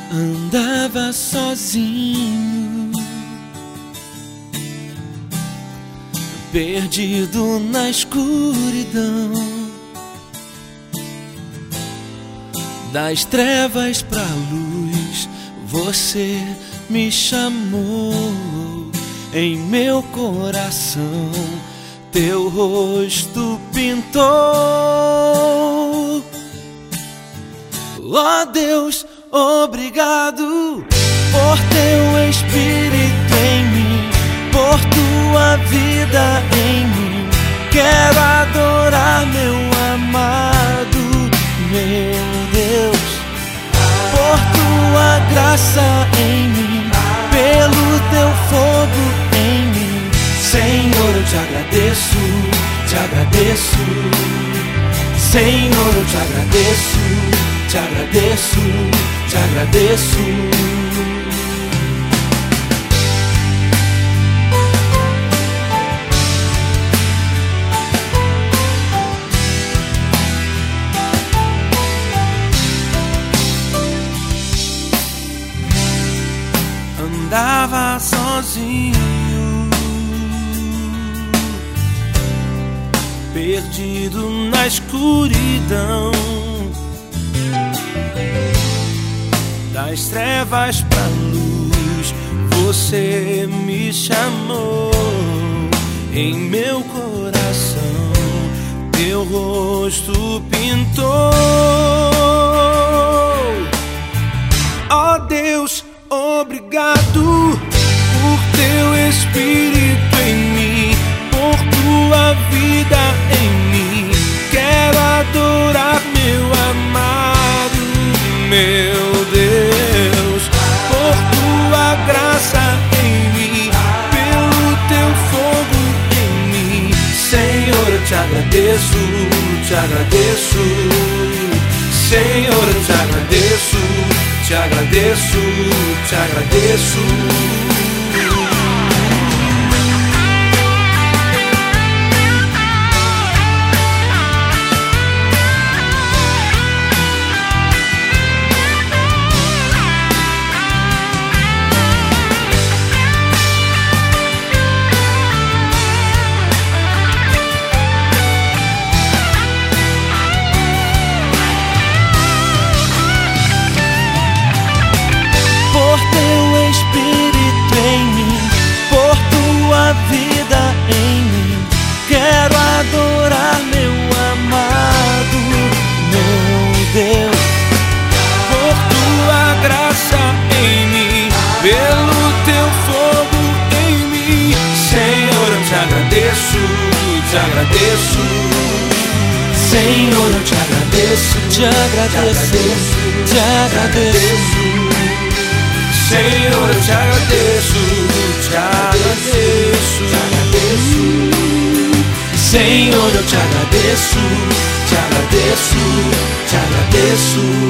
Andava sozinho, perdido na escuridão, das trevas pra luz, você me chamou. Em meu coração teu rosto pintou. Ó Deus, obrigado por teu Espírito em mim, por tua vida em mim. Quero adorar meu amado, meu Deus, por tua graça em mim, pelo teu fogo em mim. Senhor, eu te agradeço, te agradeço. Senhor, eu te agradeço, te agradeço, te agradeço. Andava sozinho, perdido na escuridão, das trevas pra luz, você me chamou. Em meu coração teu rosto pintou. Ó Deus, obrigado por teu Espírito em mim, por tua vida em mim. Quero adorar meu amado, meu Deus, por tua graça em mim, pelo teu fogo em mim. Senhor, eu te agradeço, te agradeço. Senhor, eu te agradeço, te agradeço, te agradeço. Por teu Espírito em mim, por tua vida em mim. Quero adorar meu amado, meu Deus, por tua graça em mim, pelo teu fogo em mim. Senhor, eu te agradeço, te agradeço. Senhor, eu te agradeço, te agradeço, te agradeço. Senhor, eu te agradeço, te agradeço, te agradeço. Senhor, eu te agradeço, te agradeço, te agradeço.